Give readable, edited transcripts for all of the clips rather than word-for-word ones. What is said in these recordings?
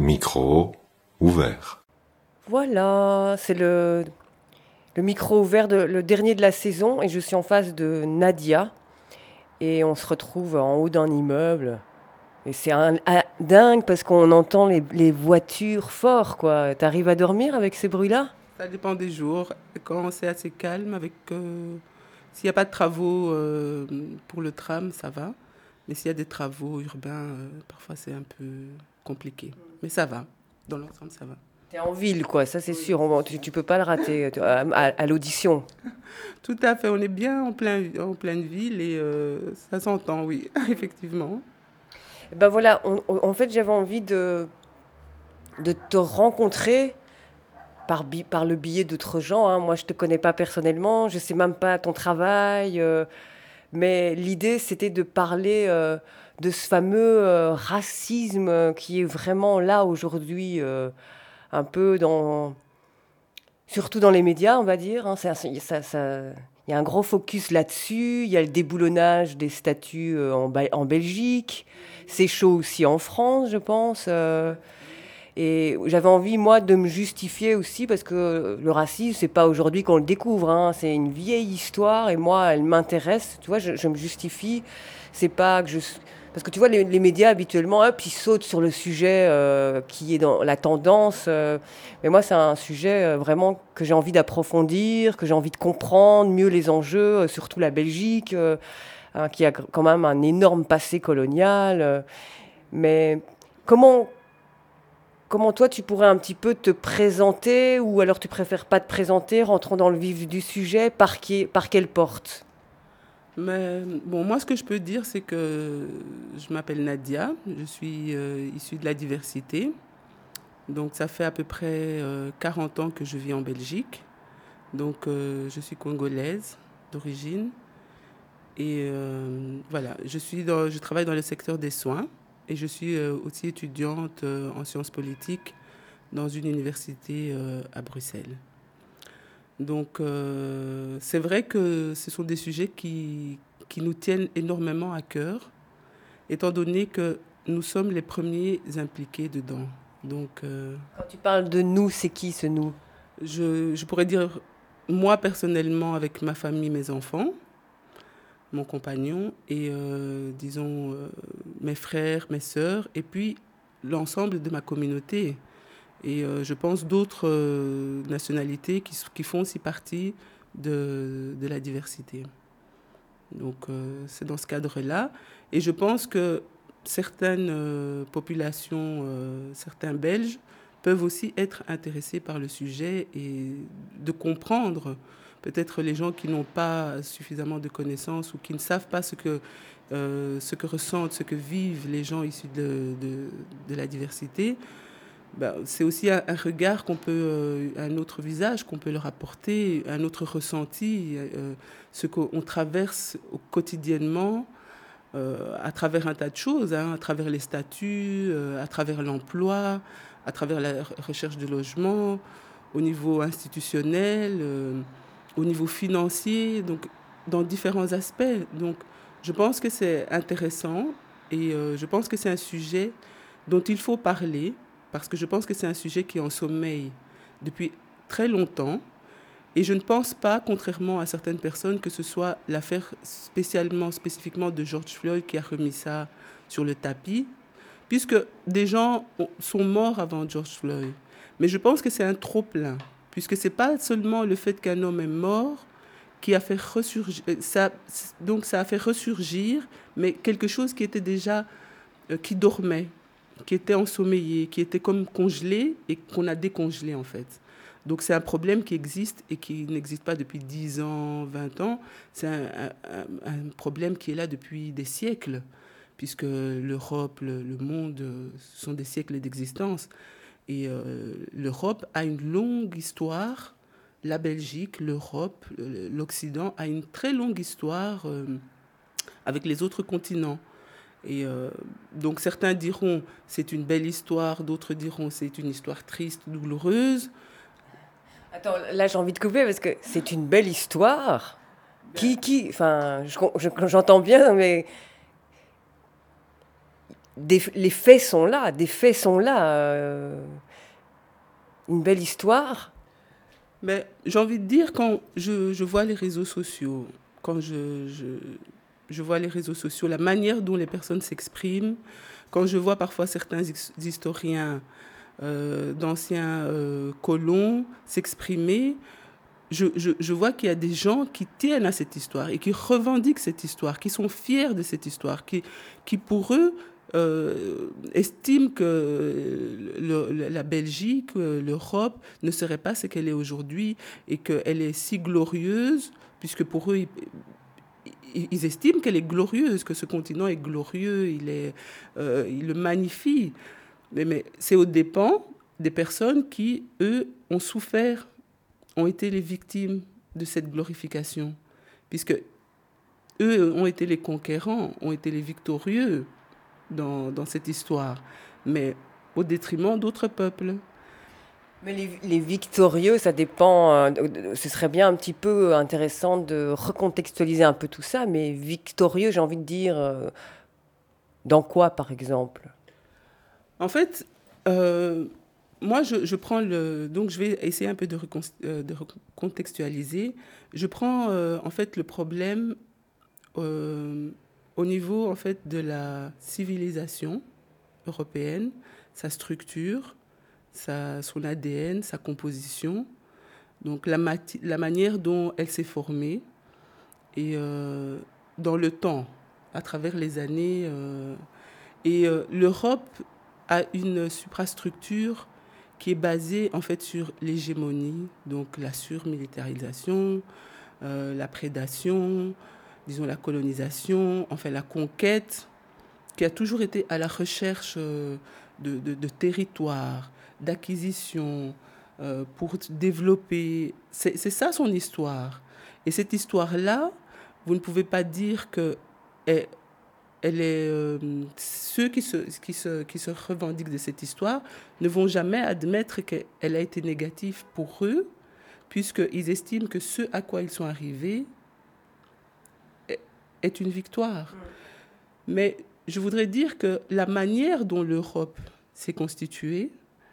Micro ouvert. Voilà, c'est le micro ouvert, le dernier de la saison, et je suis en face de Nadia. Et on se retrouve en haut d'un immeuble. Et c'est dingue parce qu'on entend les voitures fort, quoi. T'arrives à dormir avec ces bruits-là? Ça dépend des jours. Quand c'est assez calme, s'il n'y a pas de travaux pour le tram, ça va. Mais s'il y a des travaux urbains, parfois c'est un peu compliqué. Mais ça va. Dans l'ensemble, ça va. T'es en ville, quoi, ça c'est sûr. Tu peux pas le rater à l'audition. Tout à fait. On est bien en pleine ville et ça s'entend, oui, effectivement. Ben voilà, en fait j'avais envie de te rencontrer par le biais d'autres gens, hein. Moi je te connais pas personnellement, je sais même pas ton travail. Mais l'idée, c'était de parler de ce fameux racisme qui est vraiment là aujourd'hui, un peu surtout dans les médias, on va dire, hein. Il y a un gros focus là-dessus. Il y a le déboulonnage des statuts en Belgique. C'est chaud aussi en France, je pense. Et j'avais envie, moi, de me justifier aussi, parce que le racisme, c'est pas aujourd'hui qu'on le découvre, hein. C'est une vieille histoire, et moi, elle m'intéresse. Tu vois, je me justifie. C'est pas que je... Parce que tu vois, les médias, habituellement, hop, ils sautent sur le sujet qui est dans la tendance. Mais moi, c'est un sujet vraiment que j'ai envie d'approfondir, que j'ai envie de comprendre mieux les enjeux, surtout la Belgique, hein, qui a quand même un énorme passé colonial. Mais comment... Comment toi, tu pourrais un petit peu te présenter, ou alors tu préfères pas te présenter, rentrons dans le vif du sujet, par quelle porte? Mais bon, moi, ce que je peux dire, c'est que je m'appelle Nadia. Je suis issue de la diversité. Donc, ça fait à peu près 40 ans que je vis en Belgique. Donc, je suis congolaise d'origine. Et voilà, je travaille dans le secteur des soins. Et je suis aussi étudiante en sciences politiques dans une université à Bruxelles. Donc c'est vrai que ce sont des sujets qui nous tiennent énormément à cœur, étant donné que nous sommes les premiers impliqués dedans. Donc, Quand tu parles de nous, c'est qui ce nous? je pourrais dire, moi personnellement, avec ma famille, mes enfants, mon compagnon et disons mes frères, mes sœurs, et puis l'ensemble de ma communauté. Et je pense d'autres nationalités qui font aussi partie de la diversité. Donc c'est dans ce cadre-là. Et je pense que certaines populations, certains Belges, peuvent aussi être intéressés par le sujet et de comprendre peut-être les gens qui n'ont pas suffisamment de connaissances ou qui ne savent pas ce que ressentent, ce que vivent les gens issus de la diversité. Ben, c'est aussi un regard un autre visage qu'on peut leur apporter, un autre ressenti, ce qu'on traverse quotidiennement à travers un tas de choses, hein, à travers les statuts, à travers l'emploi, à travers la recherche de logement, au niveau institutionnel, au niveau financier, donc dans différents aspects. Donc je pense que c'est intéressant et je pense que c'est un sujet dont il faut parler, parce que je pense que c'est un sujet qui est en sommeil depuis très longtemps. Et je ne pense pas, contrairement à certaines personnes, que ce soit l'affaire spécifiquement de George Floyd qui a remis ça sur le tapis, puisque des gens sont morts avant George Floyd. Mais je pense que c'est un trop-plein, puisque ce n'est pas seulement le fait qu'un homme est mort qui a fait ressurgir, donc ça a fait ressurgir, mais quelque chose qui était déjà, qui dormait, qui était ensommeillé, qui était comme congelé et qu'on a décongelé en fait. Donc c'est un problème qui existe et qui n'existe pas depuis 10 ans, 20 ans. C'est un problème qui est là depuis des siècles, puisque l'Europe, le monde, sont des siècles d'existence. Et l'Europe a une longue histoire, la Belgique, l'Europe, l'Occident a une très longue histoire avec les autres continents. Et donc certains diront c'est une belle histoire, d'autres diront c'est une histoire triste, douloureuse. Attends, là j'ai envie de couper parce que c'est une belle histoire. Enfin, j'entends bien, mais les faits sont là, des faits sont là. Une belle histoire. Mais j'ai envie de dire, quand je vois les réseaux sociaux, quand je vois les réseaux sociaux, la manière dont les personnes s'expriment, quand je vois parfois certains historiens d'anciens colons s'exprimer, je vois qu'il y a des gens qui tiennent à cette histoire et qui revendiquent cette histoire, qui sont fiers de cette histoire, qui pour eux estiment que la Belgique, l'Europe ne serait pas ce qu'elle est aujourd'hui et qu'elle est si glorieuse, puisque pour eux, ils estiment qu'elle est glorieuse, que ce continent est glorieux, ils le magnifient. Mais c'est aux dépens des personnes qui, eux, ont souffert, ont été les victimes de cette glorification, puisque eux ont été les conquérants, ont été les victorieux dans cette histoire, mais au détriment d'autres peuples. Mais les victorieux, ça dépend. Ce serait bien un petit peu intéressant de recontextualiser un peu tout ça, mais victorieux, j'ai envie de dire, dans quoi, par exemple? En fait, moi, je prends donc, je vais essayer un peu de recontextualiser. Je prends, en fait, le problème au niveau, en fait, de la civilisation européenne, sa structure, son ADN, sa composition, donc la manière dont elle s'est formée et dans le temps, à travers les années. L'Europe a une suprastructure qui est basée en fait sur l'hégémonie, donc la surmilitarisation, la prédation, disons la colonisation, enfin la conquête, qui a toujours été à la recherche de territoires, d'acquisition, pour développer. C'est ça son histoire. Et cette histoire-là, vous ne pouvez pas dire que elle est, ceux qui se revendiquent de cette histoire ne vont jamais admettre qu'elle a été négative pour eux, puisqu'ils estiment que ce à quoi ils sont arrivés est une victoire. Mais je voudrais dire que la manière dont l'Europe s'est constituée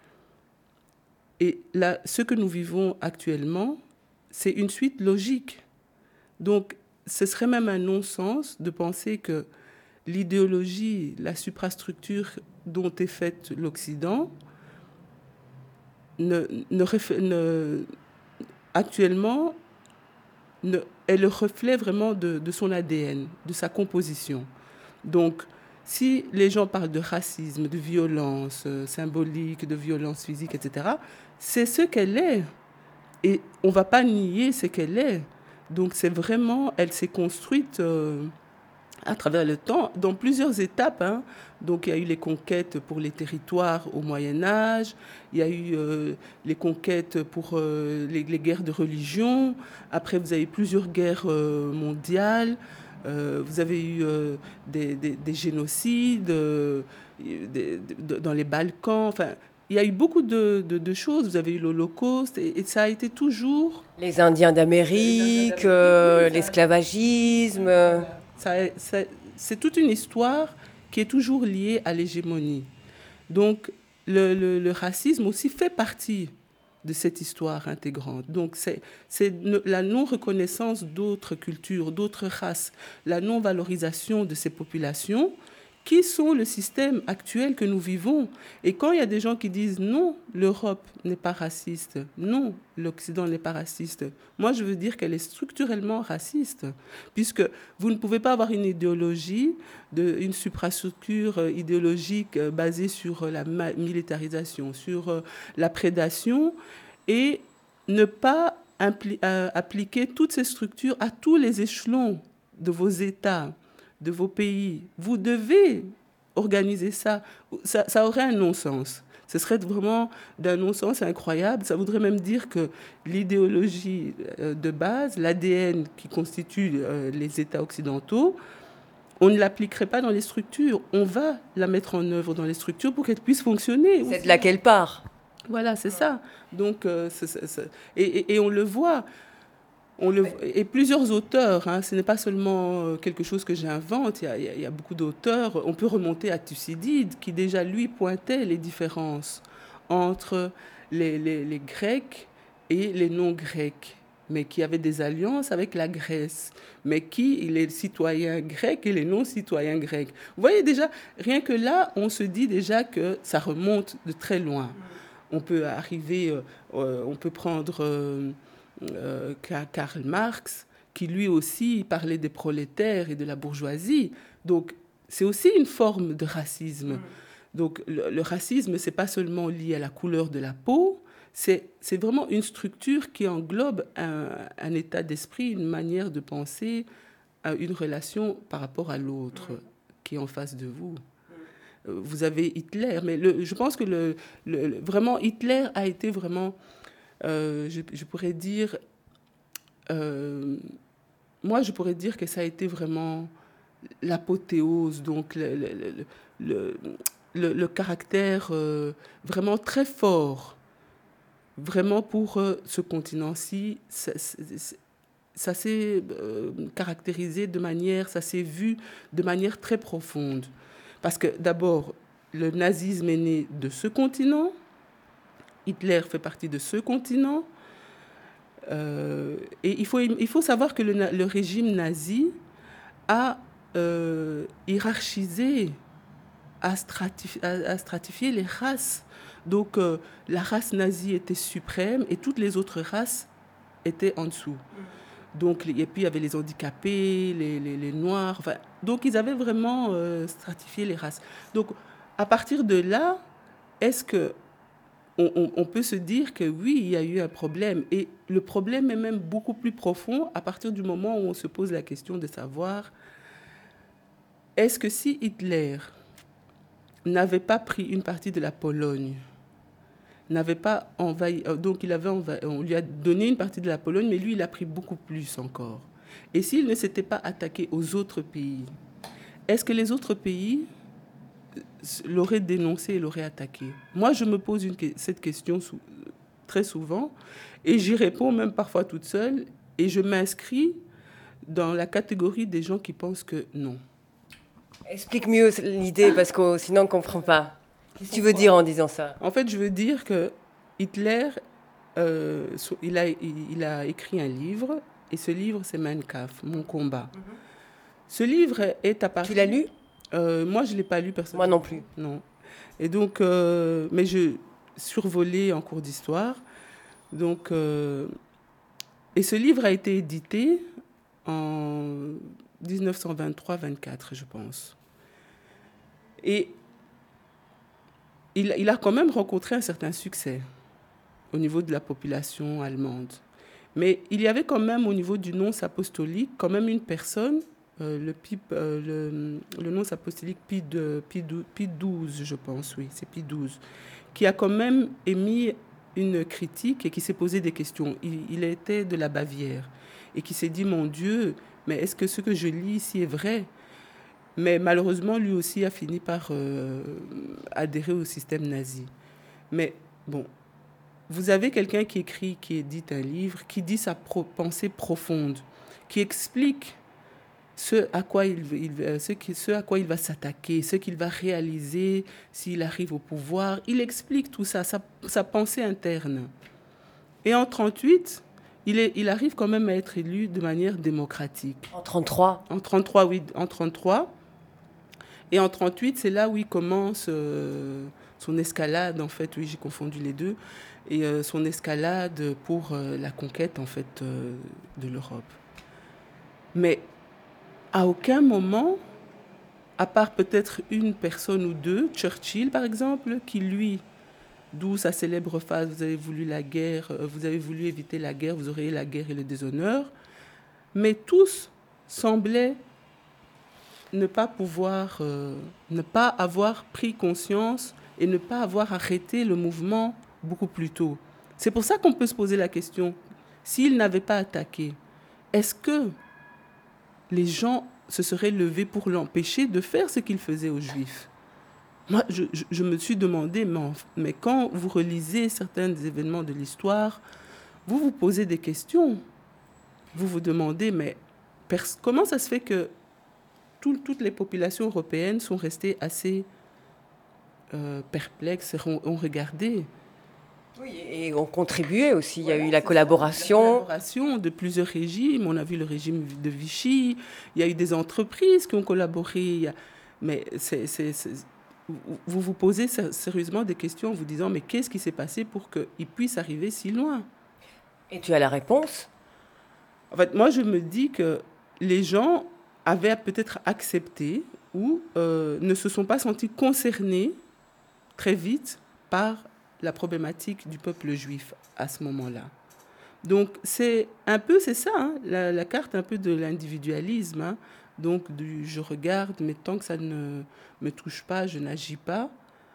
et ce que nous vivons actuellement, c'est une suite logique. Donc, ce serait même un non-sens de penser que l'idéologie, la suprastructure dont est faite l'Occident, actuellement, est le reflet vraiment de son ADN, de sa composition. Donc, si les gens parlent de racisme, de violence symbolique, de violence physique, etc., c'est ce qu'elle est. Et on ne va pas nier ce qu'elle est. Donc, c'est vraiment, elle s'est construite à travers le temps, dans plusieurs étapes. Donc, il y a eu les conquêtes pour les territoires au Moyen-Âge, il y a eu les conquêtes pour les guerres de religion. Après, vous avez eu plusieurs guerres mondiales. Vous avez eu des génocides dans les Balkans. Enfin, il y a eu beaucoup de choses. Vous avez eu l'Holocauste et ça a été toujours... Les Indiens d'Amérique, l'esclavagisme... C'est toute une histoire qui est toujours liée à l'hégémonie. Donc, le racisme aussi fait partie de cette histoire intégrante. Donc, c'est la non-reconnaissance d'autres cultures, d'autres races, la non-valorisation de ces populations qui sont le système actuel que nous vivons. Et quand il y a des gens qui disent non, l'Europe n'est pas raciste, non, l'Occident n'est pas raciste, moi je veux dire qu'elle est structurellement raciste, puisque vous ne pouvez pas avoir une idéologie, une suprastructure idéologique basée sur la militarisation, sur la prédation, et ne pas appliquer toutes ces structures à tous les échelons de vos États, de vos pays. Vous devez organiser ça. Ça aurait un non-sens. Ce serait vraiment d'un non-sens incroyable. Ça voudrait même dire que l'idéologie de base, l'ADN qui constitue les États occidentaux, on ne l'appliquerait pas dans les structures. On va la mettre en œuvre dans les structures pour qu'elle puisse fonctionner. C'est de laquelle part? Voilà, c'est ça. Donc, et on le voit. Et plusieurs auteurs, hein, ce n'est pas seulement quelque chose que j'invente, il y a beaucoup d'auteurs. On peut remonter à Thucydide, qui déjà, lui, pointait les différences entre les Grecs et les non-Grecs, mais qui avaient des alliances avec la Grèce, mais les citoyens grecs et les non-citoyens grecs. Vous voyez déjà, rien que là, on se dit déjà que ça remonte de très loin. On peut on peut prendre Karl Marx, qui lui aussi parlait des prolétaires et de la bourgeoisie. Donc, c'est aussi une forme de racisme. Donc, le racisme, ce n'est pas seulement lié à la couleur de la peau, c'est vraiment une structure qui englobe un état d'esprit, une manière de penser, une relation par rapport à l'autre qui est en face de vous. Vous avez Hitler, mais je pense que vraiment Hitler a été vraiment, je pourrais dire, moi je pourrais dire que ça a été vraiment l'apothéose, donc le caractère vraiment très fort, vraiment pour ce continent-ci, ça s'est caractérisé de manière, ça s'est vu de manière très profonde. Parce que d'abord, le nazisme est né de ce continent, Hitler fait partie de ce continent, et il faut savoir que le régime nazi a hiérarchisé, a stratifié les races. Donc la race nazie était suprême et toutes les autres races étaient en dessous. Donc, et puis il y avait les handicapés, les noirs. Enfin, donc ils avaient vraiment stratifié les races. Donc à partir de là, est-ce que on peut se dire que oui, il y a eu un problème. Et le problème est même beaucoup plus profond à partir du moment où on se pose la question de savoir est-ce que si Hitler n'avait pas pris une partie de la Pologne, n'avait pas envahi, donc on lui a donné une partie de la Pologne, mais lui, il a pris beaucoup plus encore. Et s'il ne s'était pas attaqué aux autres pays, est-ce que les autres pays l'auraient dénoncé et l'auraient attaqué? Moi, je me pose cette question très souvent, et j'y réponds même parfois toute seule, et je m'inscris dans la catégorie des gens qui pensent que non. Explique mieux l'idée, parce que sinon on ne comprend pas. Qu'est-ce que tu veux dire en disant ça? En fait, je veux dire que Hitler, il a écrit un livre, et ce livre, c'est Mein Kampf, Mon combat. Ce livre est à partir... Tu l'as lu? Moi, je ne l'ai pas lu personnellement. Moi non plus. Non. Et donc, mais je survolais en cours d'histoire. Donc, et ce livre a été édité en 1923-24, je pense. Et il a quand même rencontré un certain succès au niveau de la population allemande. Mais il y avait quand même au niveau du nonce apostolique quand même une personne, le nonce apostolique Pie XII, je pense, oui, c'est Pie XII, qui a quand même émis une critique et qui s'est posé des questions. Il était de la Bavière et qui s'est dit, mon Dieu, mais est-ce que ce que je lis ici est vrai ? Mais malheureusement, lui aussi a fini par adhérer au système nazi. Mais bon, vous avez quelqu'un qui écrit, qui édite un livre, qui dit sa pensée profonde, qui explique ce à quoi il va s'attaquer, ce qu'il va réaliser s'il arrive au pouvoir. Il explique tout ça, sa pensée interne. Et en 1938, il arrive quand même à être élu de manière démocratique. En 1933 ? En 1933, oui, en 1933. Et en 1938, c'est là où il commence son escalade, en fait. Oui, j'ai confondu les deux. Et son escalade pour la conquête, en fait, de l'Europe. Mais à aucun moment, à part peut-être une personne ou deux, Churchill, par exemple, qui, lui, d'où sa célèbre phrase, vous avez voulu la guerre, vous avez voulu éviter la guerre, vous aurez la guerre et le déshonneur. Mais tous semblaient ne pas pouvoir, ne pas avoir pris conscience et ne pas avoir arrêté le mouvement beaucoup plus tôt. C'est pour ça qu'on peut se poser la question, s'il n'avait pas attaqué, est-ce que les gens se seraient levés pour l'empêcher de faire ce qu'il faisait aux Juifs ? Moi, je me suis demandé, mais quand vous relisez certains événements de l'histoire, vous vous posez des questions. vous vous demandez, mais comment ça se fait que toutes les populations européennes sont restées assez perplexes, ont regardé. Oui, et ont contribué aussi. Voilà, il y a eu la c'est collaboration. ça, la collaboration de plusieurs régimes. On a vu le régime de Vichy. Il y a eu des entreprises qui ont collaboré. Mais vous vous posez sérieusement des questions en vous disant, mais qu'est-ce qui s'est passé pour qu'ils puissent arriver si loin? Et tu as la réponse? En fait, moi, je me dis que les gens avaient peut-être accepté ou ne se sont pas sentis concernés très vite par la problématique du peuple juif à ce moment-là. Donc, c'est ça, hein, la carte un peu de l'individualisme. Hein. Donc, je regarde, mais tant que ça ne me touche pas, je n'agis pas.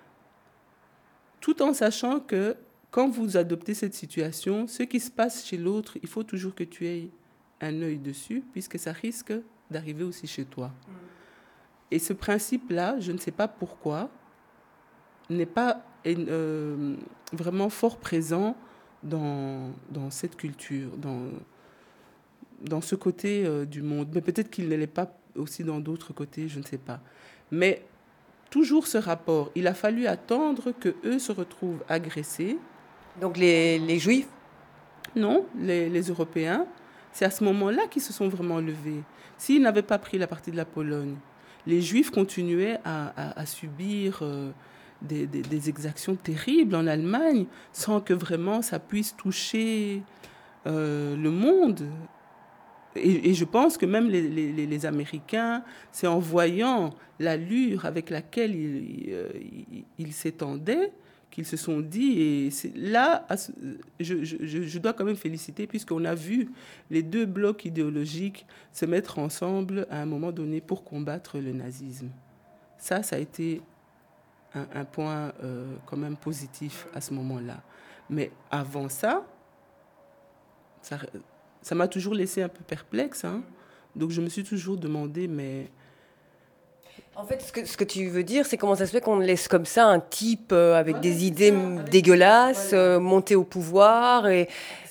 Tout en sachant que quand vous adoptez cette situation, ce qui se passe chez l'autre, il faut toujours que tu aies un œil dessus, puisque ça risque d'arriver aussi chez toi. Et ce principe-là, je ne sais pas pourquoi, n'est pas vraiment fort présent dans cette culture, dans ce côté du monde. Mais peut-être qu'il ne l'est pas aussi dans d'autres côtés, je ne sais pas. Mais toujours ce rapport. Il a fallu attendre qu'eux se retrouvent agressés. Donc les Juifs? Non, les Européens. C'est à ce moment-là qu'ils se sont vraiment levés. S'ils n'avaient pas pris la partie de la Pologne, les Juifs continuaient à subir des exactions terribles en Allemagne sans que vraiment ça puisse toucher le monde. Et je pense que même les Américains, c'est en voyant l'allure avec laquelle ils s'étendaient qu'ils se sont dit, et là, je dois quand même féliciter, puisqu'on a vu les deux blocs idéologiques se mettre ensemble à un moment donné pour combattre le nazisme. Ça a été un point quand même positif à ce moment-là. Mais avant ça m'a toujours laissé un peu perplexe. Hein. Donc je me suis toujours demandé, mais... En fait, ce que tu veux dire, c'est comment ça se fait qu'on laisse comme ça un type avec des idées dégueulasses monter au pouvoir et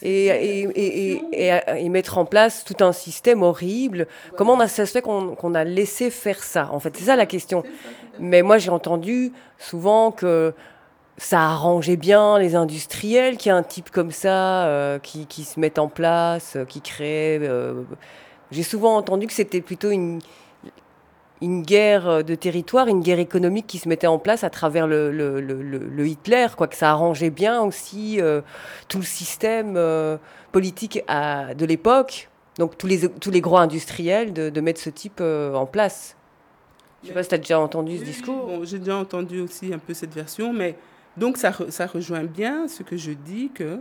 mettre en place tout un système horrible. Comment ça se fait qu'on a laissé faire ça? En fait, c'est ça la question. Mais moi, j'ai entendu souvent que ça arrangeait bien les industriels, qu'il y a un type comme ça qui se mette en place, qui crée... J'ai souvent entendu que c'était plutôt une guerre de territoire, une guerre économique qui se mettait en place à travers le Hitler, quoi, que ça arrangeait bien aussi tout le système politique de l'époque, donc tous les gros industriels, de mettre ce type en place. Je ne sais pas si tu as déjà entendu ce discours. Bon, j'ai déjà entendu aussi un peu cette version, mais donc ça rejoint bien ce que je dis, que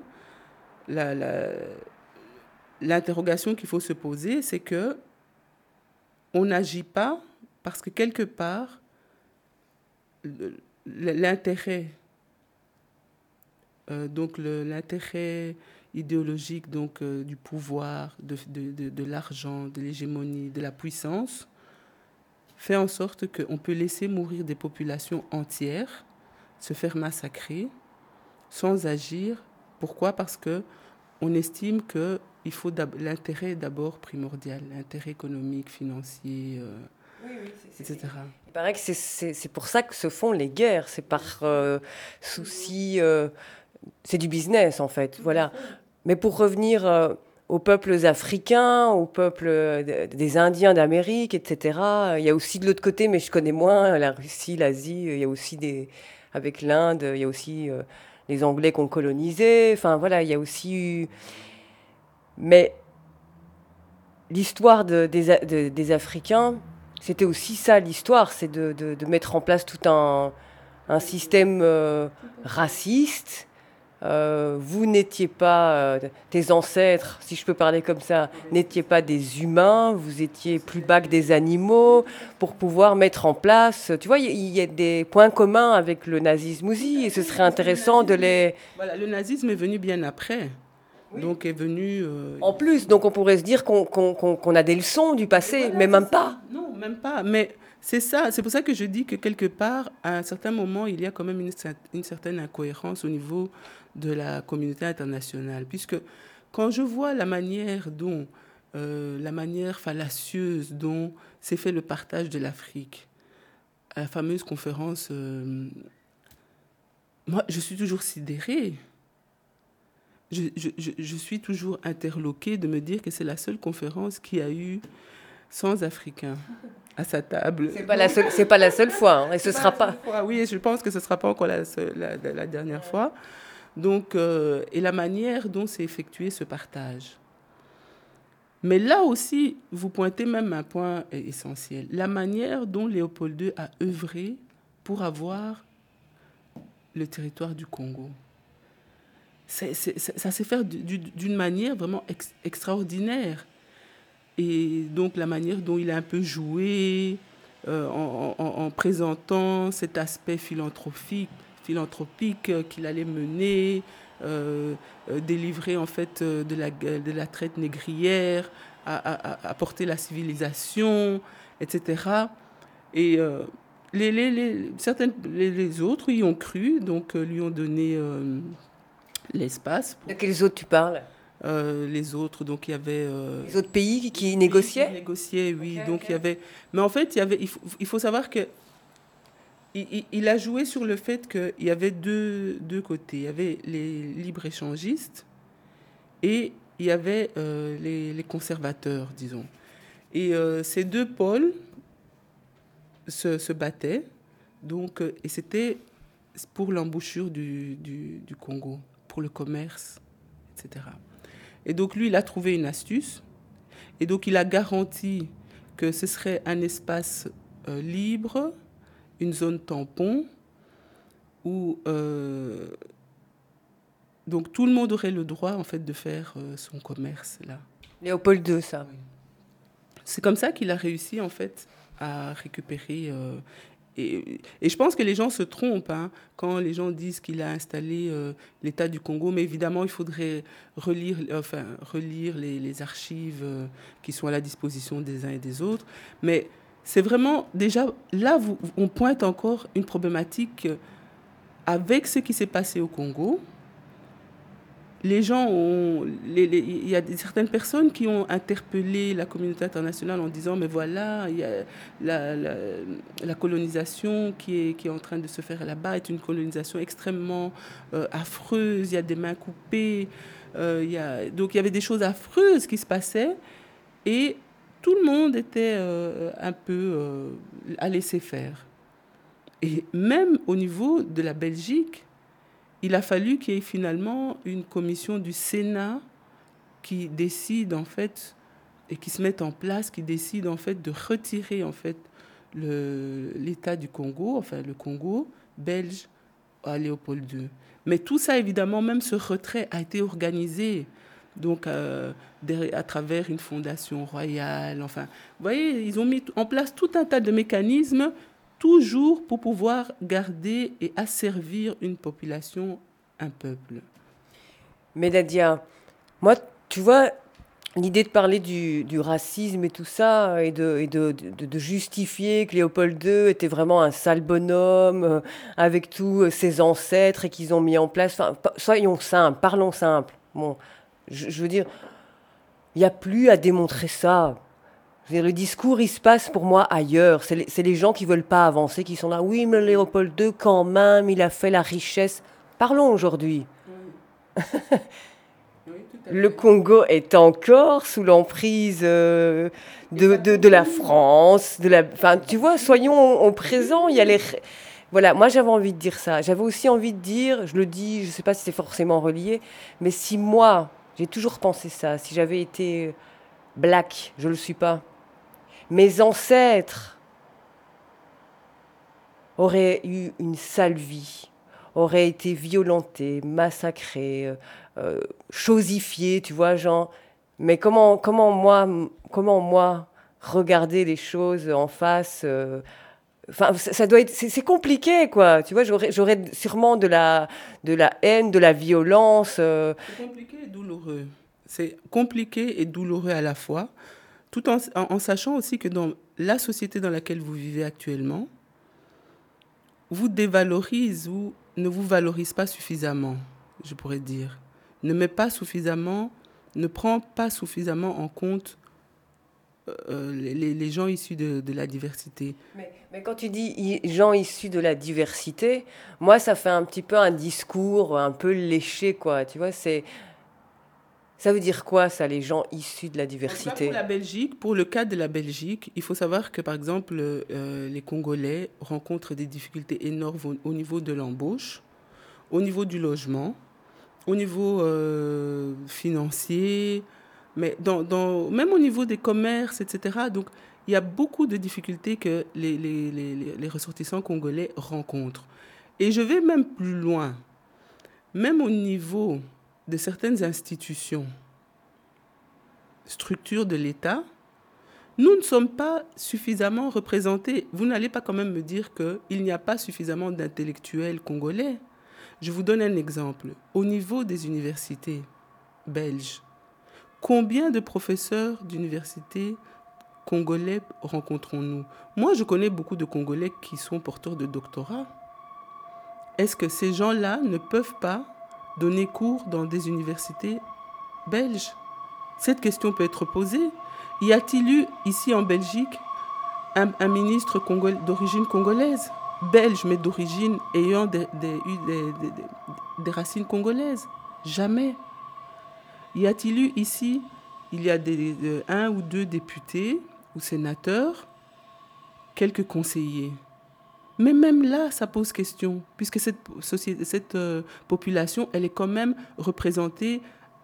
l'interrogation qu'il faut se poser, c'est que on n'agit pas parce que quelque part, l'intérêt, donc l'intérêt idéologique donc, du pouvoir, de l'argent, de l'hégémonie, de la puissance, fait en sorte qu'on peut laisser mourir des populations entières, se faire massacrer, sans agir. Pourquoi? Parce qu'on estime qu'il faut l'intérêt d'abord primordial, l'intérêt économique, financier, etc. Il paraît que c'est pour ça que se font les guerres, c'est par souci, c'est du business en fait, voilà. Mais pour revenir aux peuples africains, aux peuples des Indiens d'Amérique, etc., il y a aussi de l'autre côté, mais je connais moins, la Russie, l'Asie, il y a aussi avec l'Inde, il y a aussi les Anglais qui ont colonisé, enfin voilà, il y a aussi eu... Mais l'histoire des Africains, c'était aussi ça l'histoire, c'est de mettre en place tout un système raciste. Vous n'étiez pas, tes ancêtres, si je peux parler comme ça, n'étiez pas des humains, vous étiez plus bas que des animaux, pour pouvoir mettre en place... Tu vois, il y a des points communs avec le nazisme aussi, et ce serait intéressant de les... Voilà, le nazisme est venu bien après. Oui. Donc est venu... En plus, donc on pourrait se dire qu'on a des leçons du passé, voilà, mais même pas. Non, même pas. Mais c'est ça. C'est pour ça que je dis que quelque part, à un certain moment, il y a quand même une certaine incohérence au niveau de la communauté internationale. Puisque quand je vois la manière dont la manière fallacieuse dont s'est fait le partage de l'Afrique. À la fameuse conférence, moi, je suis toujours sidérée. Je suis toujours interloquée de me dire que c'est la seule conférence qui a eu 100 Africains à sa table. C'est pas la seule fois, hein, et ce sera pas. Oui, je pense que ce ne sera pas encore la dernière fois. Donc, et la manière dont s'est effectué ce partage. Mais là aussi, vous pointez même un point essentiel. La manière dont Léopold II a œuvré pour avoir le territoire du Congo. Ça s'est fait d'une manière vraiment extraordinaire. Et donc la manière dont il a un peu joué en présentant cet aspect philanthropique qu'il allait mener, délivrer en fait de la traite négrière, apporter la civilisation, etc. Et les autres y ont cru, donc lui ont donné l'espace. De quels autres tu parles? Les autres, donc il y avait... les autres pays qui négociaient? Qui négociaient, oui. Okay, donc il y avait... Mais en fait, il faut savoir que il a joué sur le fait qu'il y avait deux côtés. Il y avait les libre-échangistes et il y avait les conservateurs, disons. Et ces deux pôles se battaient, donc, et c'était pour l'embouchure du Congo, pour le commerce, etc. Et donc lui, il a trouvé une astuce, et donc il a garanti que ce serait un espace libre, une zone tampon, où donc tout le monde aurait le droit en fait de faire son commerce là. Léopold II, ça. C'est comme ça qu'il a réussi en fait à récupérer. Et je pense que les gens se trompent quand les gens disent qu'il a installé l'État du Congo. Mais évidemment, il faudrait relire les archives qui sont à la disposition des uns et des autres. Mais c'est vraiment, déjà, là, on pointe encore une problématique avec ce qui s'est passé au Congo. Les gens il y a certaines personnes qui ont interpellé la communauté internationale en disant mais voilà, il y a la colonisation qui est en train de se faire là-bas est une colonisation extrêmement affreuse, il y a des mains coupées, donc il y avait des choses affreuses qui se passaient et tout le monde était un peu à laisser faire. Et même au niveau de la Belgique, il a fallu qu'il y ait finalement une commission du Sénat qui décide en fait et qui se mette en place, qui décide en fait de retirer en fait l'État du Congo, enfin le Congo belge à Léopold II. Mais tout ça évidemment, même ce retrait a été organisé donc à travers une fondation royale. Enfin, vous voyez, ils ont mis en place tout un tas de mécanismes toujours pour pouvoir garder et asservir une population, un peuple. Mais Nadia, moi, tu vois, l'idée de parler du racisme et tout ça, et de justifier que Léopold II était vraiment un sale bonhomme, avec tous ses ancêtres et qu'ils ont mis en place, enfin, soyons simples, parlons simple. Bon, je veux dire, il n'y a plus à démontrer ça. Le discours, il se passe pour moi ailleurs. C'est les gens qui ne veulent pas avancer, qui sont là. Oui, mais Léopold II, quand même, il a fait la richesse. Parlons aujourd'hui. Oui. Oui, le Congo est encore sous l'emprise de la France. Enfin, tu vois, soyons au présent. Il y a les... Voilà, moi j'avais envie de dire ça. J'avais aussi envie de dire, je le dis, je ne sais pas si c'est forcément relié, mais si moi, j'ai toujours pensé ça, si j'avais été black, je ne le suis pas, mes ancêtres auraient eu une sale vie, auraient été violentés, massacrés, chosifiés, tu vois, genre. Mais comment moi regarder les choses en face Enfin, ça doit être, c'est compliqué, quoi. Tu vois, j'aurais sûrement de la haine, de la violence. C'est compliqué et douloureux. C'est compliqué et douloureux à la fois. Tout en sachant aussi que dans la société dans laquelle vous vivez actuellement, vous dévalorise ou ne vous valorise pas suffisamment, je pourrais dire. Ne prend pas suffisamment en compte les gens issus de la diversité. Mais quand tu dis gens issus de la diversité, moi, ça fait un petit peu un discours un peu léché, quoi. Tu vois, ça veut dire quoi, ça, les gens issus de la En tout cas, diversité? pour la Belgique, pour le cas de la Belgique, il faut savoir que, par exemple, les Congolais rencontrent des difficultés énormes au niveau de l'embauche, au niveau du logement, au niveau financier, mais même au niveau des commerces, etc. Donc, il y a beaucoup de difficultés que les ressortissants congolais rencontrent. Et je vais même plus loin, même au niveau de certaines institutions, structures de l'État, nous ne sommes pas suffisamment représentés. Vous n'allez pas quand même me dire qu'il n'y a pas suffisamment d'intellectuels congolais. Je vous donne un exemple. Au niveau des universités belges, combien de professeurs d'université congolais rencontrons-nous? Moi, je connais beaucoup de Congolais qui sont porteurs de doctorat. Est-ce que ces gens-là ne peuvent pas donner cours dans des universités belges? Cette question peut être posée. Y a-t-il eu ici en Belgique un ministre d'origine congolaise, belge, mais d'origine ayant des racines congolaises? Jamais. Y a-t-il eu ici, il y a un ou deux députés ou sénateurs, quelques conseillers? Mais même là, ça pose question, puisque cette population, elle est quand même représentée,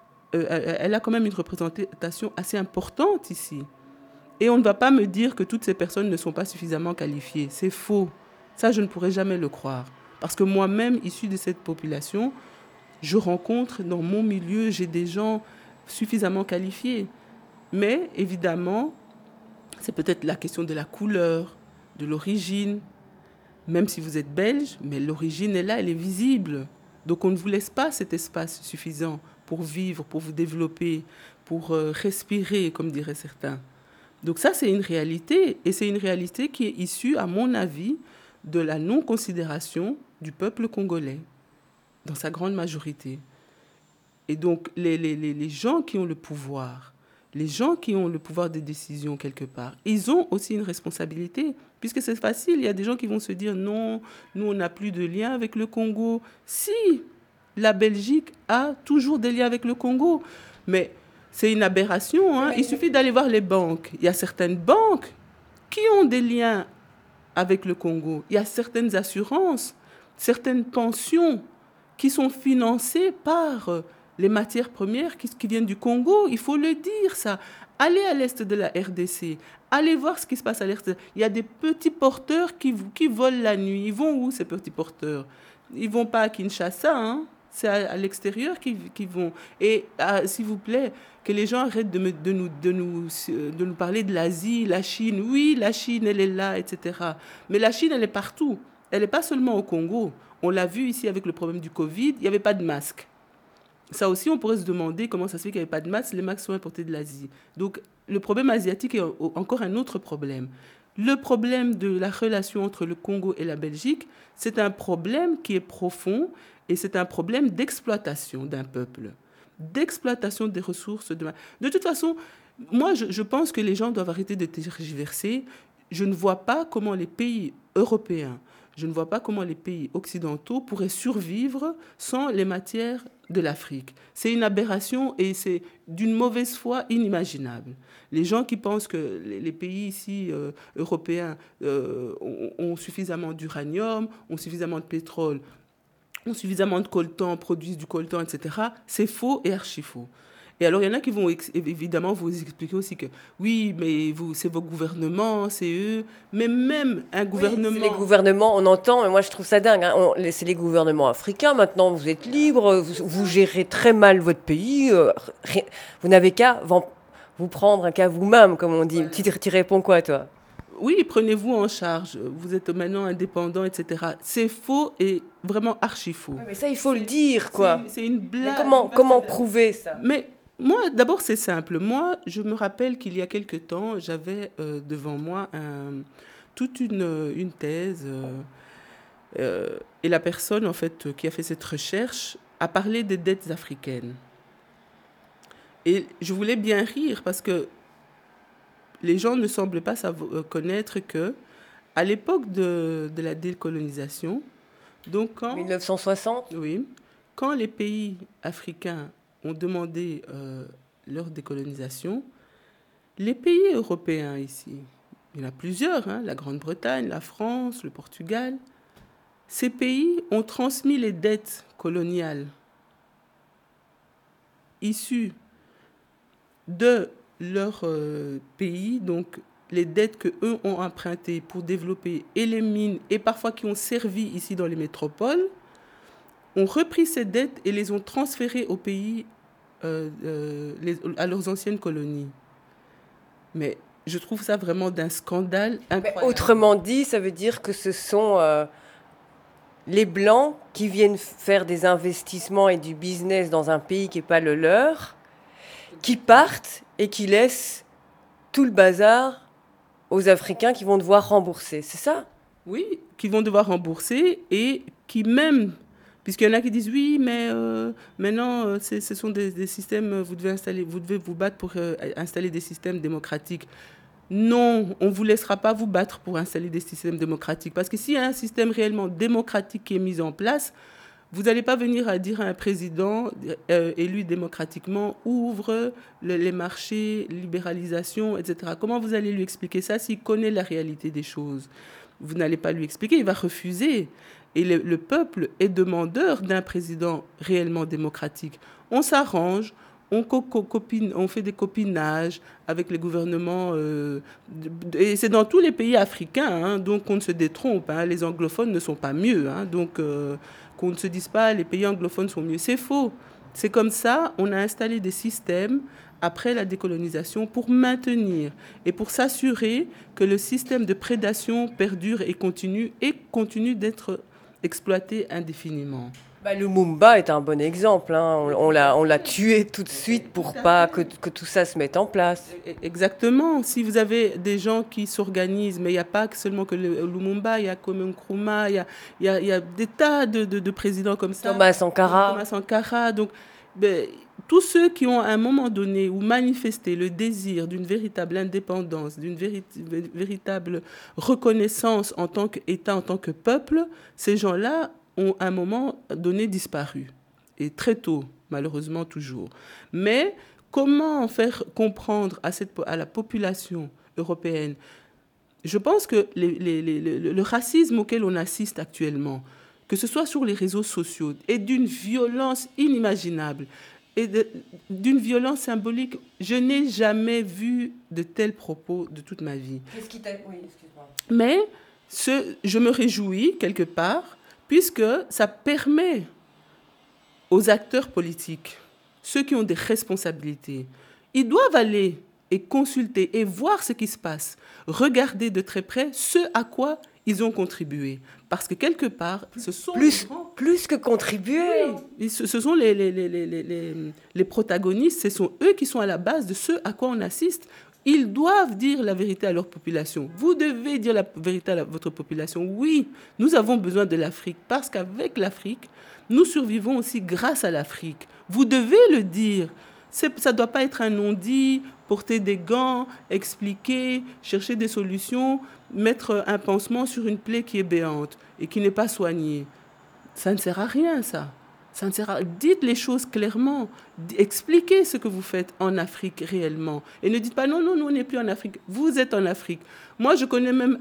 elle a quand même une représentation assez importante ici. Et on ne va pas me dire que toutes ces personnes ne sont pas suffisamment qualifiées. C'est faux. Ça, je ne pourrais jamais le croire. Parce que moi-même, issu de cette population, je rencontre dans mon milieu, j'ai des gens suffisamment qualifiés. Mais évidemment, c'est peut-être la question de la couleur, de l'origine. Même si vous êtes belge, mais l'origine est là, elle est visible. Donc on ne vous laisse pas cet espace suffisant pour vivre, pour vous développer, pour respirer, comme diraient certains. Donc ça, c'est une réalité. Et c'est une réalité qui est issue, à mon avis, de la non-considération du peuple congolais, dans sa grande majorité. Et donc, les gens qui ont le pouvoir, les gens qui ont le pouvoir de décision quelque part, ils ont aussi une responsabilité, puisque c'est facile. Il y a des gens qui vont se dire non, nous, on n'a plus de lien avec le Congo. Si, la Belgique a toujours des liens avec le Congo, mais c'est une aberration, hein. Il suffit d'aller voir les banques. Il y a certaines banques qui ont des liens avec le Congo. Il y a certaines assurances, certaines pensions qui sont financées par les matières premières qui viennent du Congo. Il faut le dire, ça. Allez à l'est de la RDC. Allez voir ce qui se passe à l'est. Il y a des petits porteurs qui volent la nuit. Ils vont où, ces petits porteurs? Ils ne vont pas à Kinshasa, hein. C'est à l'extérieur qu'ils vont. Et s'il vous plaît, que les gens arrêtent de nous parler de l'Asie, la Chine. Oui, la Chine, elle est là, etc. Mais la Chine, elle est partout. Elle n'est pas seulement au Congo. On l'a vu ici avec le problème du Covid, il n'y avait pas de masque. Ça aussi, on pourrait se demander comment ça se fait qu'il n'y avait pas de masque. Les masques sont importés de l'Asie. Donc, le problème asiatique est encore un autre problème. Le problème de la relation entre le Congo et la Belgique, c'est un problème qui est profond et c'est un problème d'exploitation d'un peuple, d'exploitation des ressources. De toute façon, moi, je pense que les gens doivent arrêter de tergiverser. Je ne vois pas comment les pays européens, je ne vois pas comment les pays occidentaux pourraient survivre sans les matières de l'Afrique. C'est une aberration et c'est d'une mauvaise foi inimaginable. Les gens qui pensent que les pays ici européens ont suffisamment d'uranium, ont suffisamment de pétrole, ont suffisamment de coltan, produisent du coltan, etc., c'est faux et archi-faux. Et alors, il y en a qui vont évidemment vous expliquer aussi que oui, mais c'est vos gouvernements, c'est eux. Mais même un gouvernement... Oui, c'est les gouvernements, on entend, mais moi je trouve ça dingue. Hein. C'est les gouvernements africains, maintenant vous êtes libres, vous gérez très mal votre pays. Vous n'avez qu'à vous prendre un cas vous-même, comme on dit. Ouais. Tu réponds quoi, toi? Oui, prenez-vous en charge. Vous êtes maintenant indépendant, etc. C'est faux et vraiment archi-faux. Ouais, mais ça, il faut le dire, quoi. C'est une blague. Mais comment prouver ça? Mais moi, d'abord, c'est simple. Moi, je me rappelle qu'il y a quelque temps, j'avais devant moi toute une thèse. Et la personne, en fait, qui a fait cette recherche a parlé des dettes africaines. Et je voulais bien rire parce que les gens ne semblent pas connaître que, à l'époque de la décolonisation, donc 1960. oui, quand les pays africains ont demandé leur décolonisation, les pays européens ici, il y en a plusieurs, la Grande-Bretagne, la France, le Portugal, ces pays ont transmis les dettes coloniales issues de leur pays, donc les dettes qu'eux ont empruntées pour développer et les mines, et parfois qui ont servi ici dans les métropoles, ont repris ces dettes et les ont transférées aux pays, à leurs anciennes colonies. Mais je trouve ça vraiment d'un scandale incroyable. Mais autrement dit, ça veut dire que ce sont les Blancs qui viennent faire des investissements et du business dans un pays qui n'est pas le leur, qui partent et qui laissent tout le bazar aux Africains qui vont devoir rembourser. C'est ça ? Oui, qui vont devoir rembourser et qui même... Puisqu'il y en a qui disent oui, mais maintenant, ce sont des systèmes, vous devez vous battre pour installer des systèmes démocratiques. Non, on ne vous laissera pas vous battre pour installer des systèmes démocratiques. Parce que s'il y a un système réellement démocratique qui est mis en place, vous n'allez pas venir à dire à un président élu démocratiquement, ouvre les marchés, libéralisation, etc. Comment vous allez lui expliquer ça s'il connaît la réalité des choses ? Vous n'allez pas lui expliquer, il va refuser. Et le peuple est demandeur d'un président réellement démocratique. On s'arrange, on fait des copinages avec les gouvernements. Et c'est dans tous les pays africains, donc on ne se détrompe. Les anglophones ne sont pas mieux. Donc qu'on ne se dise pas les pays anglophones sont mieux. C'est faux. C'est comme ça, on a installé des systèmes après la décolonisation pour maintenir et pour s'assurer que le système de prédation perdure et continue d'être exploité indéfiniment. Lumumba est un bon exemple. On l'a tué tout de suite pour pas que tout ça se mette en place. Exactement. Si vous avez des gens qui s'organisent, mais il n'y a pas seulement que Lumumba, il y a Kwame Nkrumah, il y a des tas de présidents comme ça. Thomas Sankara. Donc, tous ceux qui ont à un moment donné ou manifesté le désir d'une véritable indépendance, d'une véritable reconnaissance en tant qu'État, en tant que peuple, ces gens-là ont à un moment donné disparu. Et très tôt, malheureusement toujours. Mais comment faire comprendre à la population européenne ? Je pense que le racisme auquel on assiste actuellement, que ce soit sur les réseaux sociaux, est d'une violence inimaginable et d'une violence symbolique. Je n'ai jamais vu de tels propos de toute ma vie. Qu'est-ce qui t'a... Oui, excuse-moi. Mais je me réjouis quelque part, puisque ça permet aux acteurs politiques, ceux qui ont des responsabilités, ils doivent aller et consulter et voir ce qui se passe, regarder de très près ce à quoi ils ont contribué. Parce que quelque part, ce sont... Plus que contribuer. Oui, ce sont les protagonistes, ce sont eux qui sont à la base de ce à quoi on assiste. Ils doivent dire la vérité à leur population. Vous devez dire la vérité à votre population. Oui, nous avons besoin de l'Afrique parce qu'avec l'Afrique, nous survivons aussi grâce à l'Afrique. Vous devez le dire. Ça ne doit pas être un non-dit, porter des gants, expliquer, chercher des solutions, mettre un pansement sur une plaie qui est béante et qui n'est pas soignée. Ça ne sert à rien, ça. Dites les choses clairement. Expliquez ce que vous faites en Afrique réellement. Et ne dites pas non, on n'est plus en Afrique. Vous êtes en Afrique. Moi, je connais même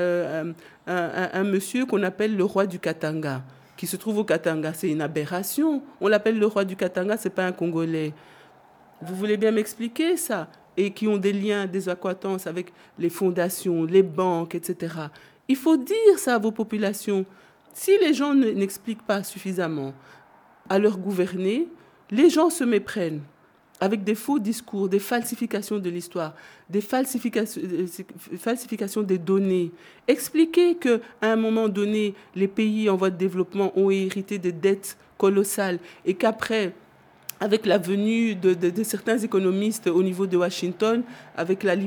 un monsieur qu'on appelle le roi du Katanga, qui se trouve au Katanga. C'est une aberration. On l'appelle le roi du Katanga, ce n'est pas un Congolais. Vous voulez bien m'expliquer ça ? Et qui ont des liens, des accointances avec les fondations, les banques, etc. Il faut dire ça à vos populations. Si les gens n'expliquent pas suffisamment à leur gouverner, les gens se méprennent avec des faux discours, des falsifications de l'histoire, des falsifications des données. Expliquez qu'à un moment donné, les pays en voie de développement ont hérité de dettes colossales et qu'après, avec la venue de certains économistes au niveau de Washington, avec la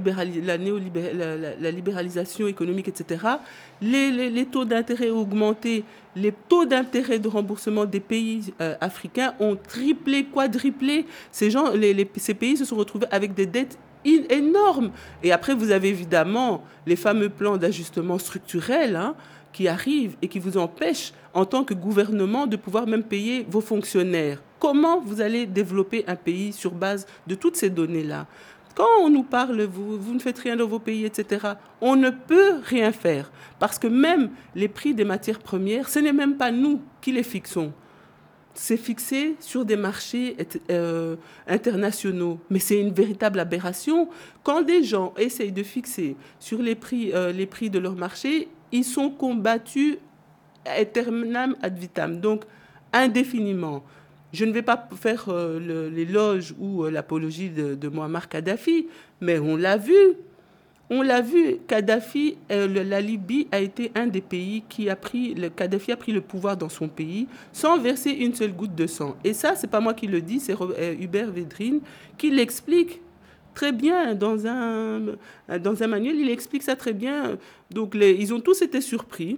libéralisation économique, etc., les taux d'intérêt ont augmenté. Les taux d'intérêt de remboursement des pays africains ont triplé, quadruplé. Ces pays se sont retrouvés avec des dettes énorme. Et après, vous avez évidemment les fameux plans d'ajustement structurel qui arrivent et qui vous empêchent, en tant que gouvernement, de pouvoir même payer vos fonctionnaires. Comment vous allez développer un pays sur base de toutes ces données-là ? Quand on nous parle, vous ne faites rien dans vos pays, etc., on ne peut rien faire. Parce que même les prix des matières premières, ce n'est même pas nous qui les fixons. C'est fixé sur des marchés internationaux. Mais c'est une véritable aberration. Quand des gens essayent de fixer sur les prix de leur marché, ils sont combattus aeternam ad vitam, donc indéfiniment. Je ne vais pas faire l'éloge ou l'apologie de Muammar Kadhafi, mais on l'a vu. On l'a vu, Kadhafi, la Libye a été un des pays Kadhafi a pris le pouvoir dans son pays sans verser une seule goutte de sang. Et ça, c'est pas moi qui le dis, c'est Hubert Védrine qui l'explique très bien dans un manuel. Il explique ça très bien. Donc, ils ont tous été surpris.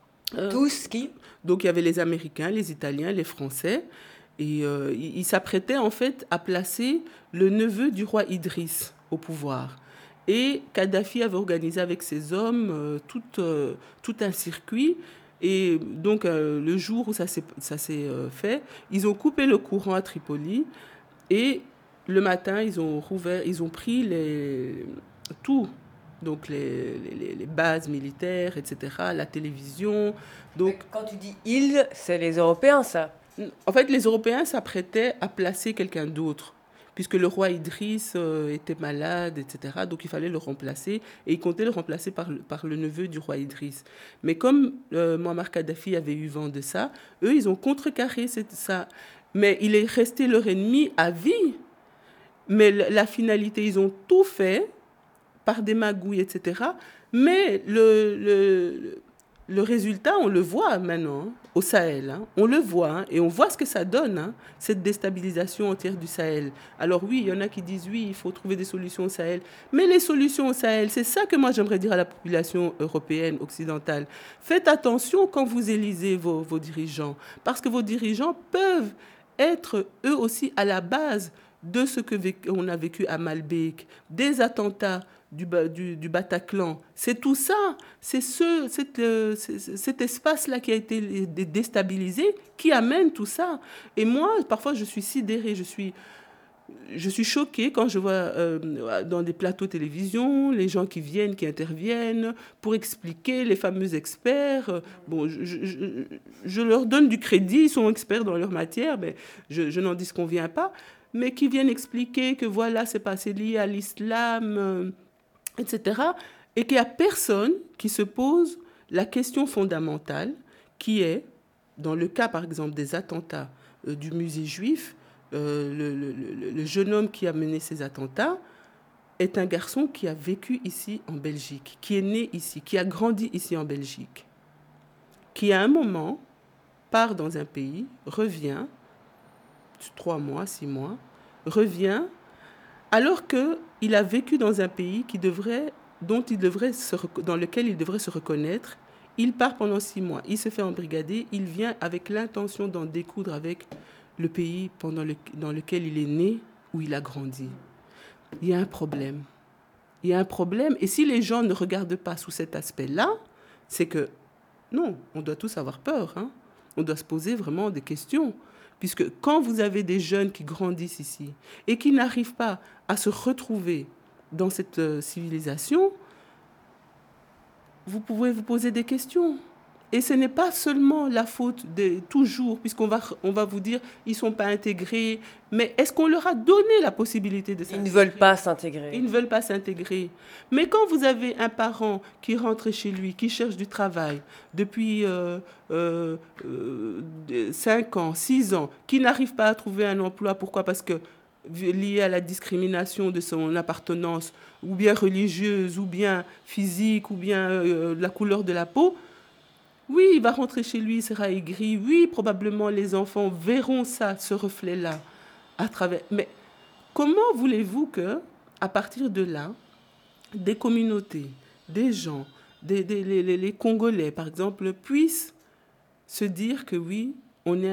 Tous qui ? Donc, il y avait les Américains, les Italiens, les Français. Et ils s'apprêtaient en fait à placer le neveu du roi Idriss au pouvoir. Et Kadhafi avait organisé avec ses hommes tout un circuit. Et donc, le jour où ça s'est fait, ils ont coupé le courant à Tripoli. Et le matin, ils ont pris tout. Donc, les bases militaires, etc., la télévision. Donc, quand tu dis « ils », c'est les Européens, ça ? En fait, les Européens s'apprêtaient à placer quelqu'un d'autre, puisque le roi Idriss était malade, etc. Donc, il fallait le remplacer. Et ils comptaient le remplacer par le neveu du roi Idriss. Mais comme Muammar Kadhafi avait eu vent de ça, eux, ils ont contrecarré ça. Mais il est resté leur ennemi à vie. Mais la finalité, ils ont tout fait par des magouilles, etc. Mais le résultat, on le voit maintenant au Sahel. On le voit et on voit ce que ça donne, cette déstabilisation entière du Sahel. Alors oui, il y en a qui disent oui, il faut trouver des solutions au Sahel. Mais les solutions au Sahel, c'est ça que moi j'aimerais dire à la population européenne, occidentale. Faites attention quand vous élisez vos dirigeants, parce que vos dirigeants peuvent être eux aussi à la base de ce qu'on a vécu à Malbec, des attentats du Bataclan. C'est tout ça, c'est cet espace-là qui a été déstabilisé, qui amène tout ça. Et moi, parfois, je suis sidérée, je suis choquée quand je vois dans des plateaux télévision les gens qui viennent, qui interviennent pour expliquer, les fameux experts. Bon, je leur donne du crédit, ils sont experts dans leur matière, mais je n'en disconviens pas. Mais qui viennent expliquer que voilà, c'est lié à l'islam, etc. Et qu'il n'y a personne qui se pose la question fondamentale qui est, dans le cas par exemple des attentats du musée juif, le jeune homme qui a mené ces attentats est un garçon qui a vécu ici en Belgique, qui est né ici, qui a grandi ici en Belgique, qui à un moment part dans un pays, revient, 3 mois, 6 mois, revient, alors qu'il a vécu dans un pays dans lequel il devrait se reconnaître. Il part pendant 6 mois, il se fait embrigader, il vient avec l'intention d'en découdre avec le pays dans lequel il est né, où il a grandi. Il y a un problème. Il y a un problème. Et si les gens ne regardent pas sous cet aspect-là, c'est que, non, on doit tous avoir peur. On doit se poser vraiment des questions. Puisque quand vous avez des jeunes qui grandissent ici et qui n'arrivent pas à se retrouver dans cette civilisation, vous pouvez vous poser des questions. Et ce n'est pas seulement la faute toujours, puisqu'on va vous dire ils ne sont pas intégrés, mais est-ce qu'on leur a donné la possibilité de s'intégrer ? Ils ne veulent pas s'intégrer. Ils ne veulent pas s'intégrer. Mais quand vous avez un parent qui rentre chez lui, qui cherche du travail depuis 5 ans, 6 ans, qui n'arrive pas à trouver un emploi, pourquoi ? Parce que lié à la discrimination de son appartenance, ou bien religieuse, ou bien physique, ou bien la couleur de la peau, oui, il va rentrer chez lui, il sera aigri. Oui, probablement les enfants verront ça, ce reflet-là, à travers. Mais comment voulez-vous que, à partir de là, des communautés, des gens, les Congolais, par exemple, puissent se dire que oui, on est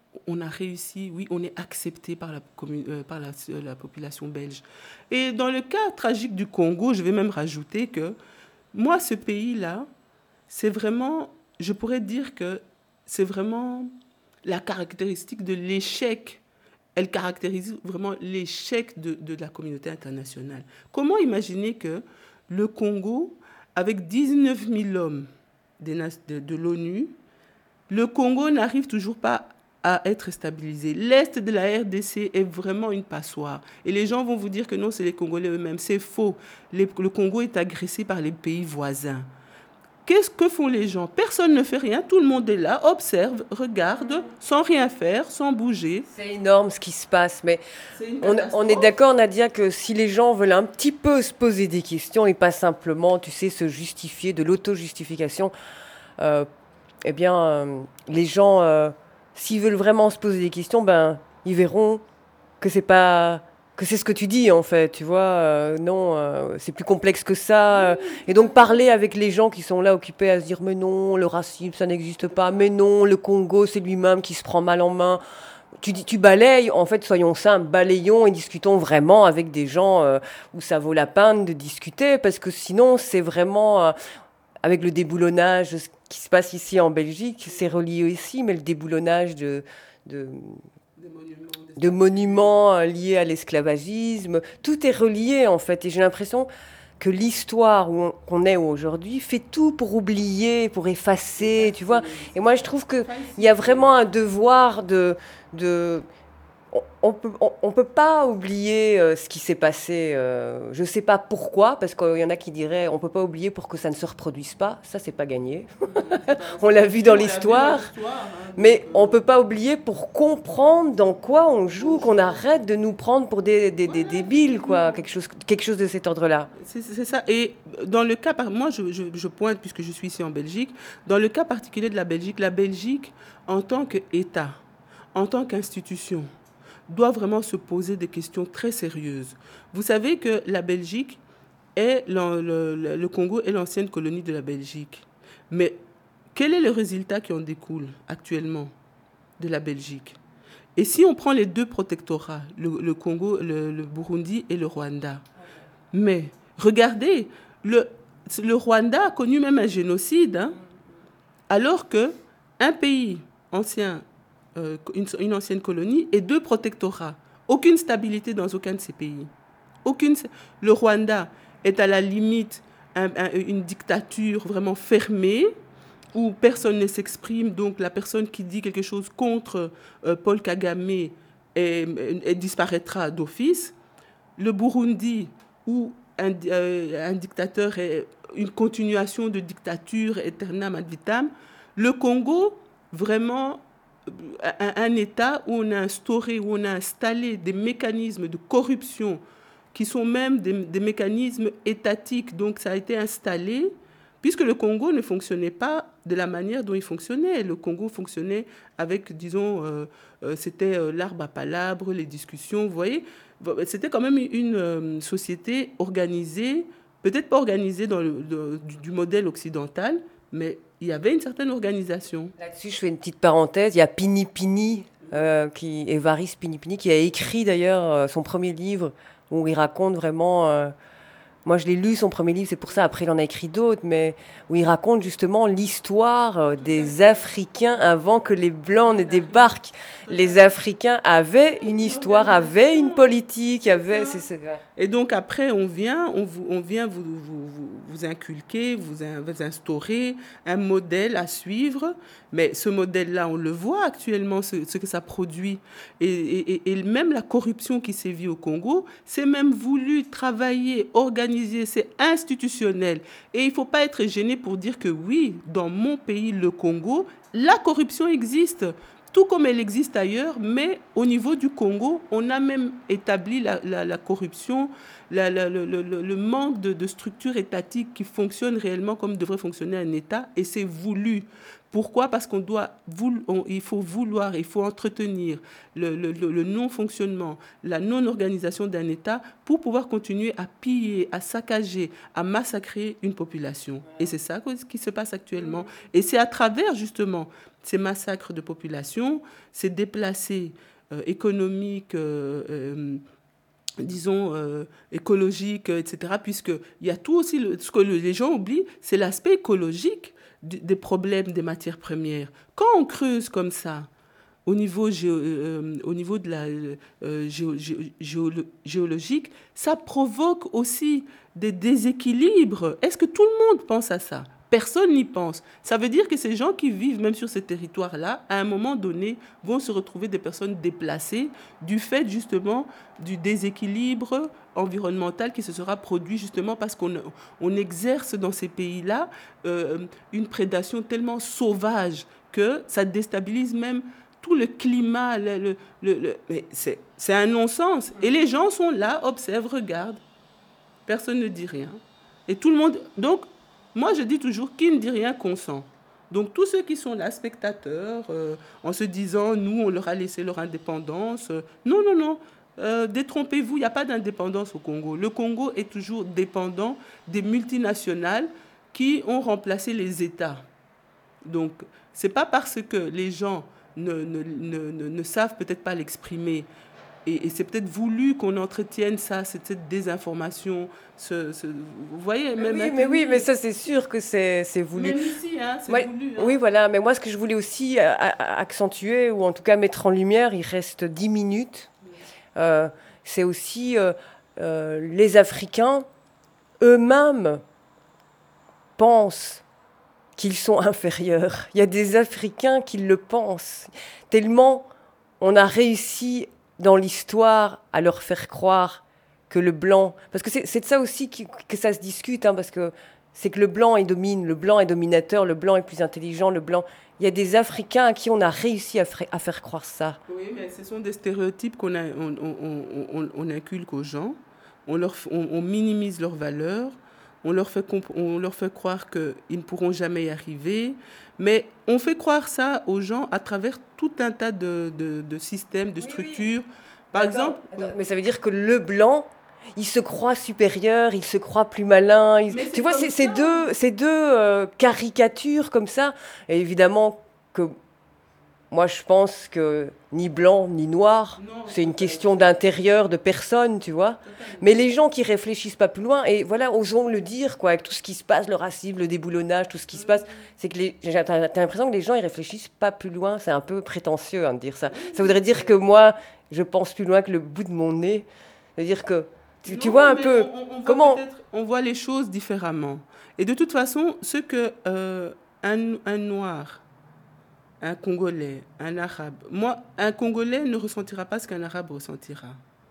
on a réussi, oui, on est accepté par la population belge. Et dans le cas tragique du Congo, je vais même rajouter que moi, ce pays-là, c'est vraiment, je pourrais dire que c'est vraiment la caractéristique de l'échec. Elle caractérise vraiment l'échec de la communauté internationale. Comment imaginer que le Congo, avec 19 000 hommes de l'ONU, le Congo n'arrive toujours pas à être stabilisé. L'Est de la RDC est vraiment une passoire. Et les gens vont vous dire que non, c'est les Congolais eux-mêmes. C'est faux. Le Congo est agressé par les pays voisins. Qu'est-ce que font les gens? Personne ne fait rien. Tout le monde est là, observe, regarde, sans rien faire, sans bouger. C'est énorme ce qui se passe, mais on est d'accord, Nadia, que si les gens veulent un petit peu se poser des questions et pas simplement, tu sais, se justifier, de l'auto-justification, eh bien, les gens, s'ils veulent vraiment se poser des questions, ben, ils verront que c'est pas... que c'est ce que tu dis, en fait, tu vois. Non, c'est plus complexe que ça. Et donc, parler avec les gens qui sont là occupés à se dire « Mais non, le racisme, ça n'existe pas. Mais non, le Congo, c'est lui-même qui se prend mal en main. » Tu balayes, en fait, soyons simples, balayons et discutons vraiment avec des gens où ça vaut la peine de discuter, parce que sinon, c'est vraiment... avec le déboulonnage, ce qui se passe ici en Belgique, c'est relié aussi, mais le déboulonnage de monuments liés à l'esclavagisme. Tout est relié, en fait. Et j'ai l'impression que l'histoire qu'on est aujourd'hui fait tout pour oublier, pour effacer, tu vois. Et moi, je trouve qu'il y a vraiment un devoir de on peut pas oublier ce qui s'est passé. Je sais pas pourquoi, parce qu'il y en a qui diraient on peut pas oublier pour que ça ne se reproduise pas. Ça, c'est pas gagné. On l'a vu dans l'histoire. Mais on peut pas oublier pour comprendre dans quoi on joue, qu'on arrête de nous prendre pour des débiles, quoi. Quelque chose de cet ordre-là. C'est ça. Et dans le cas, moi, je pointe, puisque je suis ici en Belgique, dans le cas particulier de la Belgique, en tant qu'État, en tant qu'institution, doit vraiment se poser des questions très sérieuses. Vous savez que la Belgique est le Congo est l'ancienne colonie de la Belgique. Mais quel est le résultat qui en découle actuellement de la Belgique? Et si on prend les deux protectorats, le Congo, le Burundi et le Rwanda, mais regardez, le Rwanda a connu même un génocide, hein, alors qu'un pays ancien, une ancienne colonie et deux protectorats. Aucune stabilité dans aucun de ces pays. Le Rwanda est à la limite une dictature vraiment fermée où personne ne s'exprime. Donc la personne qui dit quelque chose contre Paul Kagame disparaîtra d'office. Le Burundi, où un dictateur est une continuation de dictature aeternam ad vitam. Le Congo, vraiment... un État où on a instauré, où on a installé des mécanismes de corruption qui sont même des mécanismes étatiques. Donc ça a été installé, puisque le Congo ne fonctionnait pas de la manière dont il fonctionnait. Le Congo fonctionnait avec, disons, c'était l'arbre à palabres, les discussions, vous voyez. C'était quand même une société organisée, peut-être pas organisée dans du modèle occidental, mais il y avait une certaine organisation. Là-dessus, je fais une petite parenthèse. Il y a Pini Pini, Évariste Pini Pini, qui a écrit d'ailleurs son premier livre où il raconte vraiment... moi, je l'ai lu, son premier livre, c'est pour ça, après il en a écrit d'autres, mais où il raconte justement l'histoire des Africains avant que les Blancs ne débarquent. Les Africains avaient une histoire, avaient une politique, avaient... Et donc après, on vient vous inculquer, vous instaurer un modèle à suivre, mais ce modèle-là, on le voit actuellement, ce que ça produit. Et même la corruption qui sévit au Congo, c'est même voulu travailler, organiser, c'est institutionnel. Et il ne faut pas être gêné pour dire que oui, dans mon pays, le Congo, la corruption existe. Tout comme elle existe ailleurs, mais au niveau du Congo, on a même établi la corruption, le manque de structures étatiques qui fonctionnent réellement comme devrait fonctionner un État, et c'est voulu. Pourquoi ? Parce il faut vouloir, il faut entretenir le non-fonctionnement, la non-organisation d'un État pour pouvoir continuer à piller, à saccager, à massacrer une population. Et c'est ça qui se passe actuellement. Et c'est à travers, justement, ces massacres de population, ces déplacés économiques, écologiques, etc. Puisqu'il y a tout aussi, ce que les gens oublient, c'est l'aspect écologique des problèmes des matières premières. Quand on creuse comme ça, au niveau de la géologique, ça provoque aussi des déséquilibres. Est-ce que tout le monde pense à ça ? Personne n'y pense. Ça veut dire que ces gens qui vivent même sur ces territoires-là, à un moment donné, vont se retrouver des personnes déplacées du fait justement du déséquilibre environnemental qui se sera produit justement parce qu'on exerce dans ces pays-là une prédation tellement sauvage que ça déstabilise même tout le climat. Mais c'est un non-sens. Et les gens sont là, observent, regardent. Personne ne dit rien. Et tout le monde... Donc, moi, je dis toujours, qui ne dit rien consent. Donc, tous ceux qui sont là, spectateurs, en se disant, nous, on leur a laissé leur indépendance. Non. Détrompez-vous, il n'y a pas d'indépendance au Congo. Le Congo est toujours dépendant des multinationales qui ont remplacé les États. Donc, ce n'est pas parce que les gens ne savent peut-être pas l'exprimer. Et c'est peut-être voulu qu'on entretienne ça, cette désinformation. Vous voyez, même mais ça, c'est sûr que c'est voulu. Même ici, c'est voulu. Oui, voilà. Mais moi, ce que je voulais aussi accentuer, ou en tout cas mettre en lumière, il reste 10 minutes. C'est aussi les Africains eux-mêmes pensent qu'ils sont inférieurs. Il y a des Africains qui le pensent. Tellement on a réussi dans l'histoire à leur faire croire que le blanc... Parce que c'est de ça aussi que ça se discute, parce que c'est que le blanc est dominateur, le blanc est plus intelligent, le blanc... Il y a des Africains à qui on a réussi à faire croire ça. Oui, mais ce sont des stéréotypes qu'on inculque aux gens. On minimise leurs valeurs. On leur fait croire qu'ils ne pourront jamais y arriver. Mais on fait croire ça aux gens à travers tout un tas de systèmes, de structures. Par exemple... Mais ça veut dire que le blanc, il se croit supérieur, il se croit plus malin. Tu vois, c'est deux caricatures comme ça. Et évidemment que moi, je pense que ni blanc ni noir, c'est une question d'intérieur, de personne, tu vois. Mais les gens qui réfléchissent pas plus loin, et voilà, osons le dire, quoi, avec tout ce qui se passe, le racisme, le déboulonnage, tout ce qui se passe, c'est que t'as l'impression que les gens, ils réfléchissent pas plus loin. C'est un peu prétentieux de dire ça. Ça voudrait dire que moi, je pense plus loin que le bout de mon nez. C'est-à-dire que tu vois un peu comment... On voit les choses différemment. Et de toute façon, ce que un noir... un Congolais, un Arabe. Un Congolais ne ressentira pas ce qu'un Arabe ressentira.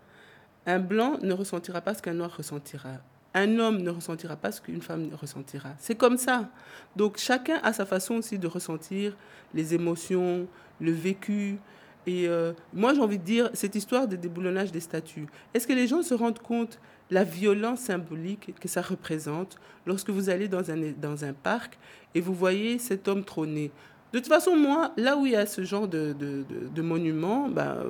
Un Blanc ne ressentira pas ce qu'un Noir ressentira. Un homme ne ressentira pas ce qu'une femme ressentira. C'est comme ça. Donc chacun a sa façon aussi de ressentir les émotions, le vécu. Et moi, j'ai envie de dire, cette histoire de déboulonnage des statues, est-ce que les gens se rendent compte la violence symbolique que ça représente lorsque vous allez dans un parc et vous voyez cet homme trôner? De toute façon, moi, là où il y a ce genre de monument,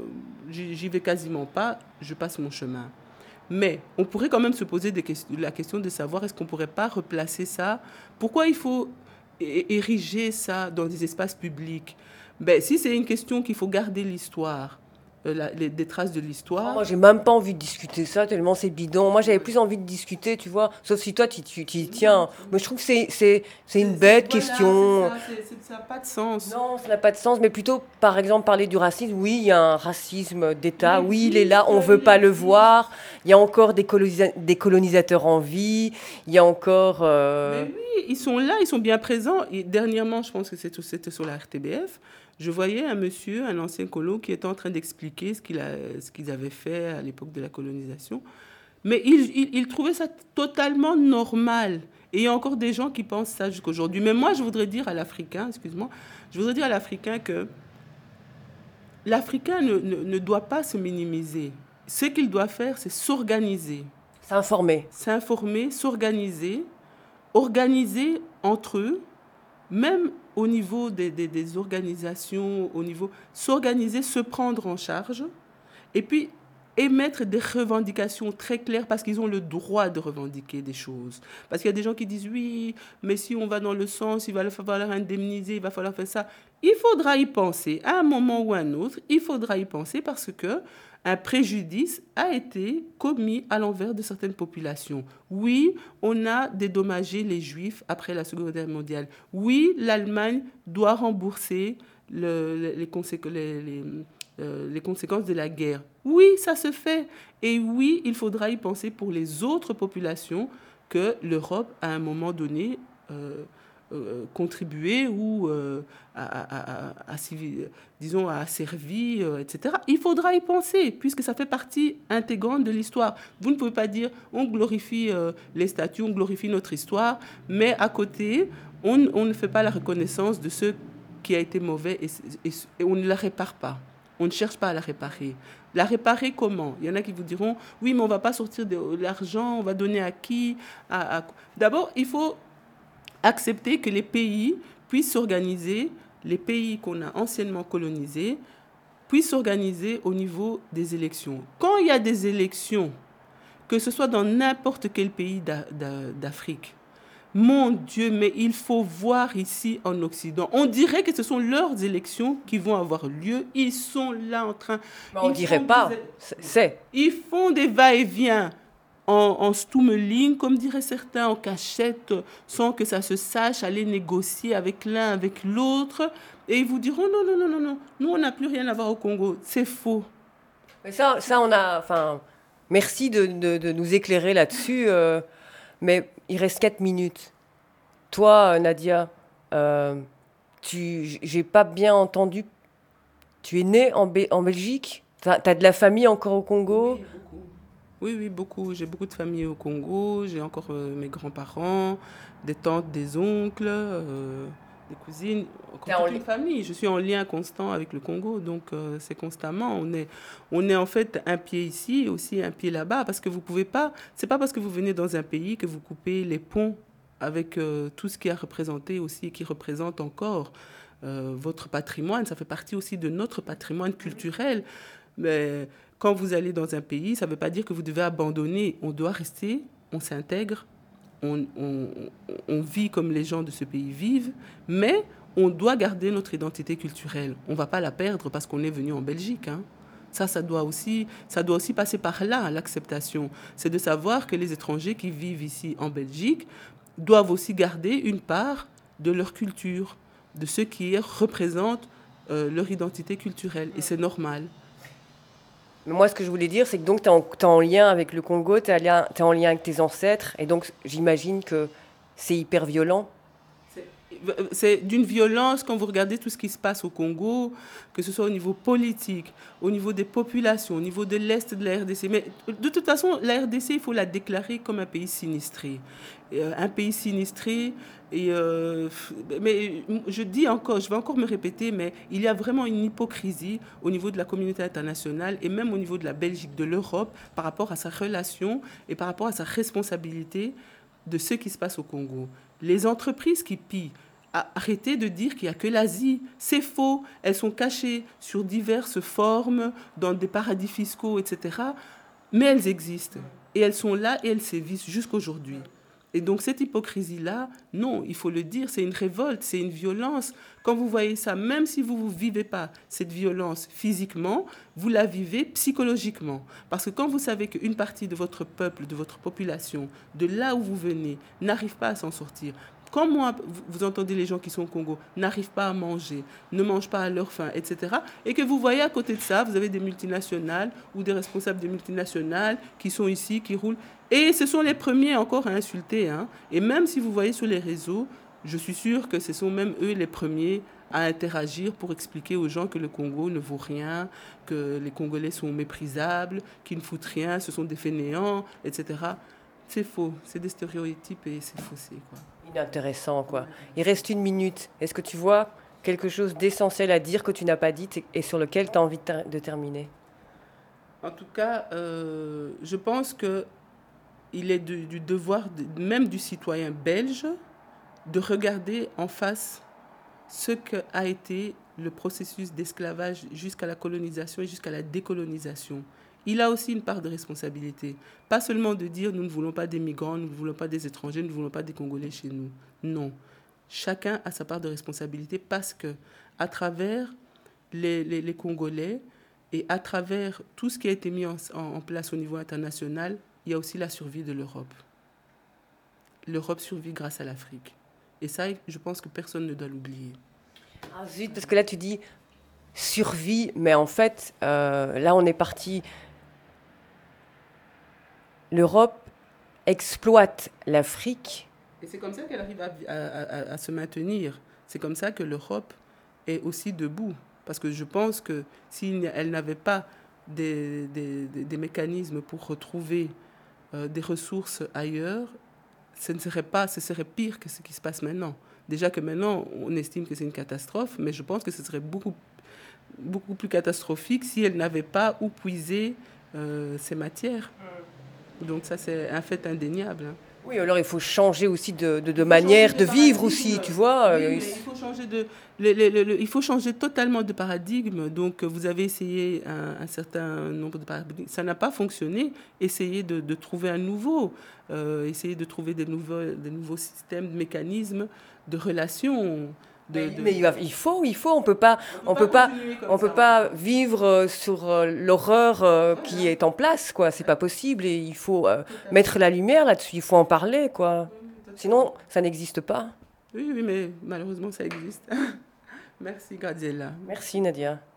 j'y vais quasiment pas, je passe mon chemin. Mais on pourrait quand même se poser la question de savoir est-ce qu'on ne pourrait pas replacer ça? Pourquoi il faut ériger ça dans des espaces publics? Si c'est une question qu'il faut garder l'histoire, des traces de l'histoire... Moi, j'ai même pas envie de discuter ça, tellement c'est bidon. Moi, j'avais plus envie de discuter, tu vois, sauf si toi, tu y tiens. Mais je trouve que c'est une bête question. Ça n'a pas de sens. Non, ça n'a pas de sens, mais plutôt, par exemple, parler du racisme. Oui, il y a un racisme d'État. Oui, il est là, on ne veut pas le voir. Il y a encore des colonisateurs en vie. Il y a encore... Mais oui, ils sont là, ils sont bien présents. Et dernièrement, je pense que c'était sur la RTBF, je voyais un monsieur, un ancien colo, qui était en train d'expliquer ce qu'ils avaient fait à l'époque de la colonisation. Mais il trouvait ça totalement normal. Et il y a encore des gens qui pensent ça jusqu'aujourd'hui. Mais moi, je voudrais dire à l'Africain, que l'Africain ne doit pas se minimiser. Ce qu'il doit faire, c'est s'organiser. S'informer, s'organiser, organiser entre eux, même au niveau des organisations, s'organiser, se prendre en charge, et puis émettre des revendications très claires parce qu'ils ont le droit de revendiquer des choses. Parce qu'il y a des gens qui disent oui, mais si on va dans le sens, il va falloir indemniser, il va falloir faire ça. Il faudra y penser à un moment ou à un autre. Il faudra y penser parce que un préjudice a été commis à l'envers de certaines populations. Oui, on a dédommagé les Juifs après la Seconde Guerre mondiale. Oui, l'Allemagne doit rembourser les conséquences de la guerre. Oui, ça se fait. Et oui, il faudra y penser pour les autres populations que l'Europe, à un moment donné, contribué ou disons, a servi, etc. Il faudra y penser, puisque ça fait partie intégrante de l'histoire. Vous ne pouvez pas dire on glorifie les statues, on glorifie notre histoire, mais à côté, on ne fait pas la reconnaissance de ce qui a été mauvais et on ne la répare pas. On ne cherche pas à la réparer. La réparer comment? Il y en a qui vous diront, oui, mais on ne va pas sortir de l'argent, on va donner à qui? D'abord, il faut accepter que les pays puissent s'organiser, les pays qu'on a anciennement colonisés, puissent s'organiser au niveau des élections. Quand il y a des élections, que ce soit dans n'importe quel pays d'Afrique, mon Dieu, mais il faut voir ici en Occident. On dirait que ce sont leurs élections qui vont avoir lieu. Ils sont là en train... Mais on ne dirait pas, c'est. Ils font des va-et-vient en stummeling, comme diraient certains, en cachette, sans que ça se sache, aller négocier avec l'un, avec l'autre. Et ils vous diront, non, non, non, non, non, nous, on n'a plus rien à voir au Congo. C'est faux. Mais ça on a... Enfin, merci de nous éclairer là-dessus. Mais il reste 4 minutes. Toi, Nadia, j'ai pas bien entendu. Tu es née en Belgique? T'as de la famille encore au Congo? Oui, beaucoup. Oui, beaucoup. J'ai beaucoup de familles au Congo. J'ai encore mes grands-parents, des tantes, des oncles, des cousines, encore toute une famille. Je suis en lien constant avec le Congo, donc c'est constamment. On est en fait un pied ici et aussi un pied là-bas, parce que vous pouvez pas. C'est pas parce que vous venez dans un pays que vous coupez les ponts avec tout ce qui a représenté aussi et qui représente encore votre patrimoine. Ça fait partie aussi de notre patrimoine culturel. Mais quand vous allez dans un pays, ça ne veut pas dire que vous devez abandonner. On doit rester, on s'intègre, on vit comme les gens de ce pays vivent, mais on doit garder notre identité culturelle. On ne va pas la perdre parce qu'on est venu en Belgique, hein. Ça doit aussi passer par là, l'acceptation. C'est de savoir que les étrangers qui vivent ici en Belgique doivent aussi garder une part de leur culture, de ce qui représente leur identité culturelle. Et c'est normal. Mais moi, ce que je voulais dire, c'est que donc tu es en lien avec le Congo, tu es en lien avec tes ancêtres, et donc j'imagine que c'est hyper violent. C'est d'une violence quand vous regardez tout ce qui se passe au Congo, que ce soit au niveau politique, au niveau des populations, au niveau de l'Est de la RDC. Mais de toute façon, la RDC, il faut la déclarer comme un pays sinistré. Un pays sinistré. Mais je vais encore me répéter, mais il y a vraiment une hypocrisie au niveau de la communauté internationale et même au niveau de la Belgique, de l'Europe, par rapport à sa relation et par rapport à sa responsabilité de ce qui se passe au Congo. Les entreprises qui pillent, arrêtez de dire qu'il n'y a que l'Asie. C'est faux. Elles sont cachées sur diverses formes, dans des paradis fiscaux, etc. Mais elles existent. Et elles sont là et elles sévissent jusqu'aujourd'hui. Et donc cette hypocrisie-là, non, il faut le dire, c'est une révolte, c'est une violence. Quand vous voyez ça, même si vous ne vivez pas cette violence physiquement, vous la vivez psychologiquement. Parce que quand vous savez qu'une partie de votre peuple, de votre population, de là où vous venez, n'arrive pas à s'en sortir, quand moi, vous entendez les gens qui sont au Congo, n'arrivent pas à manger, ne mangent pas à leur faim, etc., et que vous voyez à côté de ça, vous avez des multinationales ou des responsables de multinationales qui sont ici, qui roulent, et ce sont les premiers encore à insulter, hein. Et même si vous voyez sur les réseaux, je suis sûre que ce sont même eux les premiers à interagir pour expliquer aux gens que le Congo ne vaut rien, que les Congolais sont méprisables, qu'ils ne foutent rien, ce sont des fainéants, etc. C'est faux, c'est des stéréotypes et c'est faussé, quoi. Inintéressant, quoi. Il reste 1 minute. Est-ce que tu vois quelque chose d'essentiel à dire que tu n'as pas dit et sur lequel tu as envie de terminer? En tout cas, je pense qu'il est du devoir, même du citoyen belge, de regarder en face ce qu'a été le processus d'esclavage jusqu'à la colonisation et jusqu'à la décolonisation. Il a aussi une part de responsabilité. Pas seulement de dire nous ne voulons pas des migrants, nous ne voulons pas des étrangers, nous ne voulons pas des Congolais chez nous. Non. Chacun a sa part de responsabilité parce que à travers les Congolais et à travers tout ce qui a été mis en place au niveau international, il y a aussi la survie de l'Europe. L'Europe survit grâce à l'Afrique. Et ça, je pense que personne ne doit l'oublier. Ah zut, parce que là tu dis survie, mais en fait, là on est parti. L'Europe exploite l'Afrique. Et c'est comme ça qu'elle arrive à se maintenir. C'est comme ça que l'Europe est aussi debout. Parce que je pense que si elle n'avait pas des mécanismes pour retrouver des ressources ailleurs, ce serait pire que ce qui se passe maintenant. Déjà que maintenant, on estime que c'est une catastrophe, mais je pense que ce serait beaucoup plus catastrophique si elle n'avait pas où puiser ces matières. Donc ça, c'est un fait indéniable. Hein. Oui, alors il faut changer aussi de manière de vivre aussi, tu vois. Oui, il faut changer totalement de paradigme. Donc vous avez essayé un certain nombre de paradigmes. Ça n'a pas fonctionné. Essayez de trouver un nouveau. Essayez de trouver des nouveaux systèmes, de mécanismes, de relations. Mais il faut, on peut pas vivre sur l'horreur qui est en place, quoi. C'est pas possible et il faut mettre la lumière là-dessus. Il faut en parler, quoi. Sinon, ça n'existe pas. Oui, mais malheureusement, ça existe. Merci, Graziella. Merci, Nadia.